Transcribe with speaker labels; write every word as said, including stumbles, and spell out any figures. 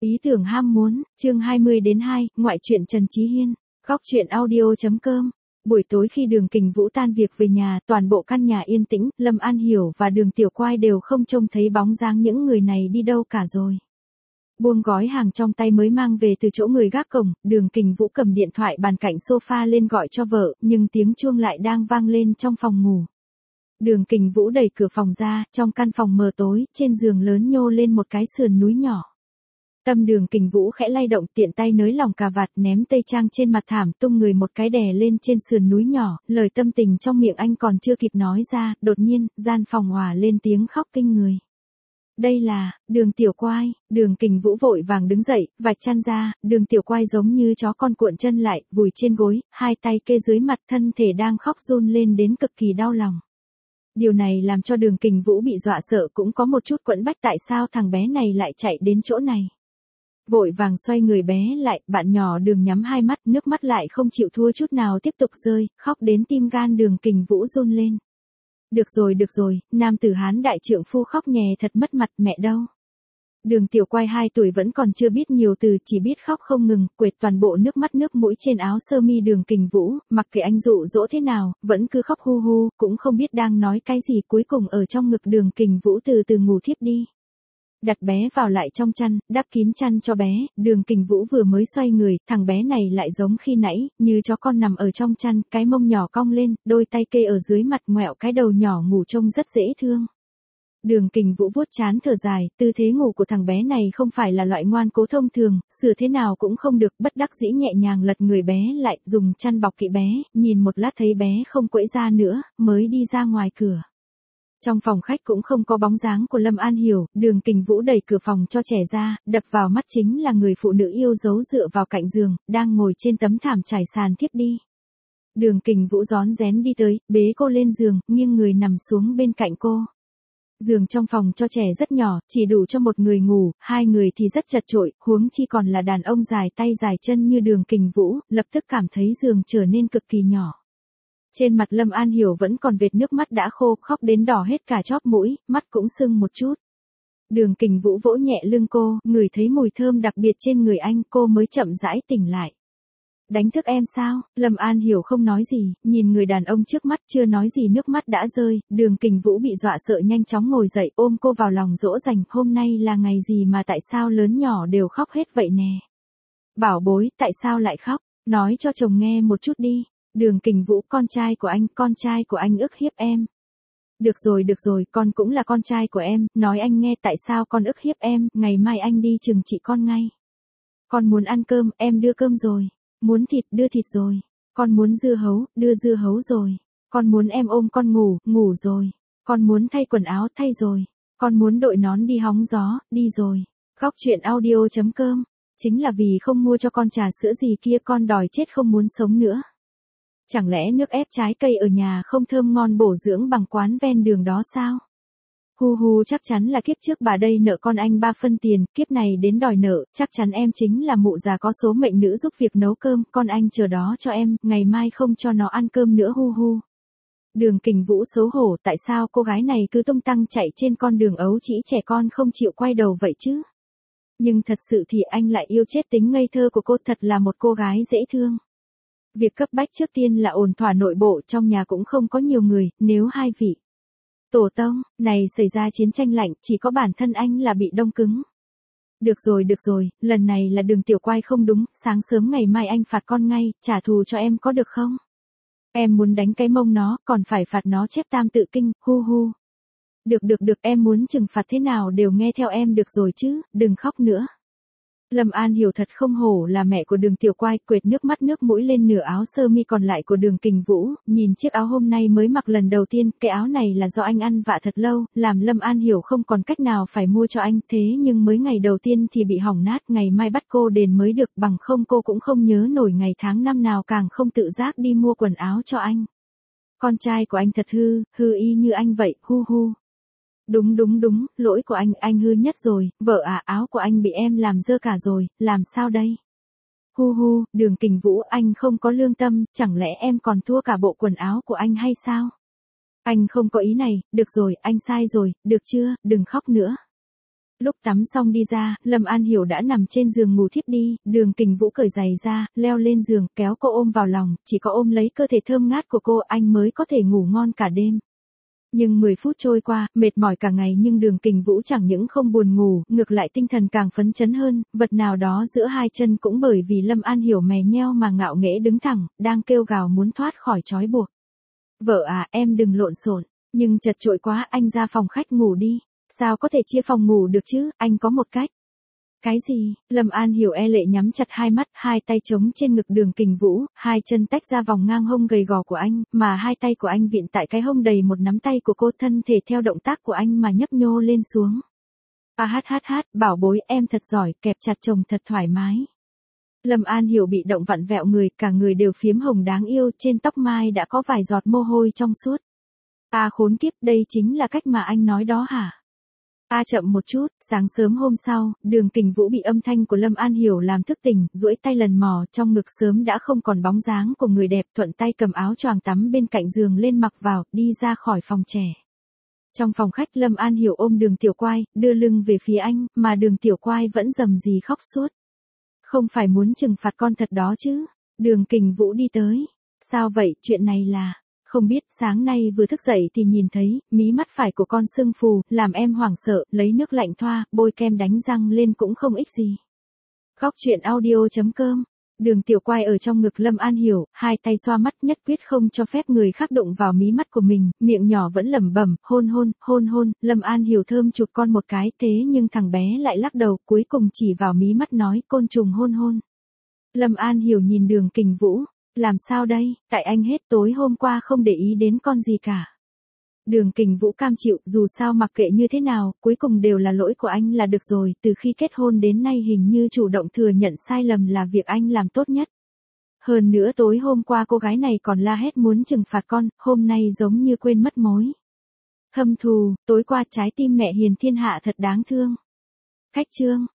Speaker 1: Ý tưởng ham muốn, chương hai mươi đến hai, ngoại truyện Trần Chí Hiên, góc truyện audio.com. Buổi tối khi Đường Kình Vũ tan việc về nhà, toàn bộ căn nhà yên tĩnh, Lâm An Hiểu và Đường Tiểu Quai đều không trông thấy bóng dáng những người này đi đâu cả rồi. Buông gói hàng trong tay mới mang về từ chỗ người gác cổng, Đường Kình Vũ cầm điện thoại bàn cạnh sofa lên gọi cho vợ, nhưng tiếng chuông lại đang vang lên trong phòng ngủ. Đường Kình Vũ đẩy cửa phòng ra, trong căn phòng mờ tối, trên giường lớn nhô lên một cái sườn núi nhỏ. Tâm Đường Kình Vũ khẽ lay động, tiện tay nới lỏng cà vạt, ném tây trang trên mặt thảm, tung người một cái đè lên trên sườn núi nhỏ, lời tâm tình trong miệng anh còn chưa kịp nói ra, đột nhiên, gian phòng òa lên tiếng khóc kinh người. Đây là, Đường Tiểu Quai. Đường Kình Vũ vội vàng đứng dậy, vạch chăn ra, Đường Tiểu Quai giống như chó con cuộn chân lại, vùi trên gối, hai tay kê dưới mặt, thân thể đang khóc run lên đến cực kỳ đau lòng. Điều này làm cho Đường Kình Vũ bị dọa sợ, cũng có một chút quẫn bách, tại sao thằng bé này lại chạy đến chỗ này. Vội vàng xoay người bé lại, bạn nhỏ Đường nhắm hai mắt, nước mắt lại không chịu thua chút nào tiếp tục rơi, khóc đến tim gan Đường Kình Vũ run lên. Được rồi được rồi, nam tử Hán đại trượng phu khóc nhè thật mất mặt, mẹ đâu. Đường Tiểu Quai hai tuổi vẫn còn chưa biết nhiều từ, chỉ biết khóc không ngừng, quệt toàn bộ nước mắt nước mũi trên áo sơ mi Đường Kình Vũ, mặc kệ anh dụ dỗ thế nào, vẫn cứ khóc hu hu, cũng không biết đang nói cái gì, cuối cùng ở trong ngực Đường Kình Vũ từ từ ngủ thiếp đi. Đặt bé vào lại trong chăn, đắp kín chăn cho bé, Đường Kình Vũ vừa mới xoay người, thằng bé này lại giống khi nãy, như chó con nằm ở trong chăn, cái mông nhỏ cong lên, đôi tay kê ở dưới mặt, ngoẹo cái đầu nhỏ ngủ trông rất dễ thương. Đường Kình Vũ vuốt trán thở dài, tư thế ngủ của thằng bé này không phải là loại ngoan cố thông thường, sửa thế nào cũng không được, bất đắc dĩ nhẹ nhàng lật người bé lại, dùng chăn bọc kỹ bé, nhìn một lát thấy bé không quẫy ra nữa, mới đi ra ngoài cửa. Trong phòng khách cũng không có bóng dáng của Lâm An Hiểu, Đường Kình Vũ đẩy cửa phòng cho trẻ ra, đập vào mắt chính là người phụ nữ yêu dấu dựa vào cạnh giường, đang ngồi trên tấm thảm trải sàn thiếp đi. Đường Kình Vũ rón rén đi tới, bế cô lên giường, nghiêng người nằm xuống bên cạnh cô. Giường trong phòng cho trẻ rất nhỏ, chỉ đủ cho một người ngủ, hai người thì rất chật chội, huống chi còn là đàn ông dài tay dài chân như Đường Kình Vũ, lập tức cảm thấy giường trở nên cực kỳ nhỏ. Trên mặt Lâm An Hiểu vẫn còn vệt nước mắt đã khô, khóc đến đỏ hết cả chóp mũi, mắt cũng sưng một chút. Đường Kình Vũ vỗ nhẹ lưng cô, ngửi thấy mùi thơm đặc biệt trên người anh, cô mới chậm rãi tỉnh lại. Đánh thức em sao? Lâm An Hiểu không nói gì, nhìn người đàn ông trước mắt, chưa nói gì nước mắt đã rơi, Đường Kình Vũ bị dọa sợ nhanh chóng ngồi dậy, ôm cô vào lòng dỗ dành, hôm nay là ngày gì mà tại sao lớn nhỏ đều khóc hết vậy nè? Bảo bối, tại sao lại khóc? Nói cho chồng nghe một chút đi. Đường Kình Vũ, con trai của anh, con trai của anh ức hiếp em. Được rồi được rồi, con cũng là con trai của em, nói anh nghe tại sao con ức hiếp em, ngày mai anh đi trừng trị con ngay. Con muốn ăn cơm, em đưa cơm rồi. Muốn thịt, đưa thịt rồi. Con muốn dưa hấu, đưa dưa hấu rồi. Con muốn em ôm con ngủ, ngủ rồi. Con muốn thay quần áo, thay rồi. Con muốn đội nón đi hóng gió, đi rồi. Góc truyện audio.com. Chính là vì không mua cho con trà sữa gì kia con đòi chết không muốn sống nữa. Chẳng lẽ nước ép trái cây ở nhà không thơm ngon bổ dưỡng bằng quán ven đường đó sao? Hu hu, chắc chắn là kiếp trước bà đây nợ con anh ba phân tiền, kiếp này đến đòi nợ, chắc chắn em chính là mụ già có số mệnh nữ giúp việc nấu cơm, con anh chờ đó cho em, ngày mai không cho nó ăn cơm nữa hu hu. Đường Kình Vũ xấu hổ, tại sao cô gái này cứ tung tăng chạy trên con đường ấu trĩ trẻ con không chịu quay đầu vậy chứ? Nhưng thật sự thì anh lại yêu chết tính ngây thơ của cô, thật là một cô gái dễ thương. Việc cấp bách trước tiên là ổn thỏa nội bộ, trong nhà cũng không có nhiều người, nếu hai vị tổ tông này xảy ra chiến tranh lạnh, chỉ có bản thân anh là bị đông cứng. Được rồi được rồi, lần này là Đường Tiểu Quai không đúng, sáng sớm ngày mai anh phạt con ngay, trả thù cho em có được không? Em muốn đánh cái mông nó, còn phải phạt nó chép tam tự kinh, hu hu. Được được được, em muốn trừng phạt thế nào đều nghe theo em được rồi chứ, đừng khóc nữa. Lâm An Hiểu thật không hổ là mẹ của Đường Tiểu Quai, quệt nước mắt nước mũi lên nửa áo sơ mi còn lại của Đường Kình Vũ, nhìn chiếc áo hôm nay mới mặc lần đầu tiên, cái áo này là do anh ăn vạ thật lâu, làm Lâm An Hiểu không còn cách nào phải mua cho anh, thế nhưng mới ngày đầu tiên thì bị hỏng nát, ngày mai bắt cô đền mới được, bằng không cô cũng không nhớ nổi ngày tháng năm nào, càng không tự giác đi mua quần áo cho anh. Con trai của anh thật hư, hư y như anh vậy, hu hu. Đúng đúng đúng, lỗi của anh, anh hư nhất rồi, vợ à, áo của anh bị em làm dơ cả rồi, làm sao đây? Hu hu, Đường Kình Vũ, anh không có lương tâm, chẳng lẽ em còn thua cả bộ quần áo của anh hay sao? Anh không có ý này, được rồi, anh sai rồi, được chưa, đừng khóc nữa. Lúc tắm xong đi ra, Lâm An Hiểu đã nằm trên giường ngủ thiếp đi, Đường Kình Vũ cởi giày ra, leo lên giường, kéo cô ôm vào lòng, chỉ có ôm lấy cơ thể thơm ngát của cô anh mới có thể ngủ ngon cả đêm. Nhưng mười phút trôi qua, mệt mỏi cả ngày nhưng Đường Kình Vũ chẳng những không buồn ngủ, ngược lại tinh thần càng phấn chấn hơn, vật nào đó giữa hai chân cũng bởi vì Lâm An Hiểu mè nheo mà ngạo nghễ đứng thẳng, đang kêu gào muốn thoát khỏi trói buộc. Vợ à, em đừng lộn xộn, nhưng chật chội quá, anh ra phòng khách ngủ đi. Sao có thể chia phòng ngủ được chứ, anh có một cách. Cái gì? Lâm An Hiểu e lệ nhắm chặt hai mắt, hai tay chống trên ngực Đường Kình Vũ, hai chân tách ra vòng ngang hông gầy gò của anh, mà hai tay của anh vịn tại cái hông đầy một nắm tay của cô, thân thể theo động tác của anh mà nhấp nhô lên xuống. A hát hát hát, bảo bối em thật giỏi, kẹp chặt chồng thật thoải mái. Lâm An Hiểu bị động vặn vẹo người, cả người đều phiếm hồng đáng yêu, trên tóc mai đã có vài giọt mồ hôi trong suốt. À khốn kiếp, đây chính là cách mà anh nói đó hả? A à, chậm một chút, sáng sớm hôm sau, Đường Kình Vũ bị âm thanh của Lâm An Hiểu làm thức tỉnh, duỗi tay lần mò, trong ngực sớm đã không còn bóng dáng của người đẹp, thuận tay cầm áo choàng tắm bên cạnh giường lên mặc vào, đi ra khỏi phòng trẻ. Trong phòng khách Lâm An Hiểu ôm Đường Tiểu Quai, đưa lưng về phía anh, mà Đường Tiểu Quai vẫn rầm rì khóc suốt. Không phải muốn trừng phạt con thật đó chứ? Đường Kình Vũ đi tới. Sao vậy, chuyện này là... Không biết, sáng nay vừa thức dậy thì nhìn thấy, mí mắt phải của con sưng phù, làm em hoảng sợ, lấy nước lạnh thoa, bôi kem đánh răng lên cũng không ích gì. Góc truyện audio chấm com. Đường Tiểu Quai ở trong ngực Lâm An Hiểu, hai tay xoa mắt, nhất quyết không cho phép người khác đụng vào mí mắt của mình, miệng nhỏ vẫn lẩm bẩm, hôn hôn, hôn hôn, Lâm An Hiểu thơm chụp con một cái, thế nhưng thằng bé lại lắc đầu, cuối cùng chỉ vào mí mắt nói, côn trùng hôn hôn. Lâm An Hiểu nhìn Đường Kình Vũ. Làm sao đây, tại anh hết tối hôm qua không để ý đến con gì cả. Đường Kình Vũ cam chịu, dù sao mặc kệ như thế nào, cuối cùng đều là lỗi của anh là được rồi, từ khi kết hôn đến nay hình như chủ động thừa nhận sai lầm là việc anh làm tốt nhất. Hơn nữa tối hôm qua cô gái này còn la hét muốn trừng phạt con, hôm nay giống như quên mất mối. Hâm thù, tối qua trái tim mẹ hiền thiên hạ thật đáng thương. Khách chương.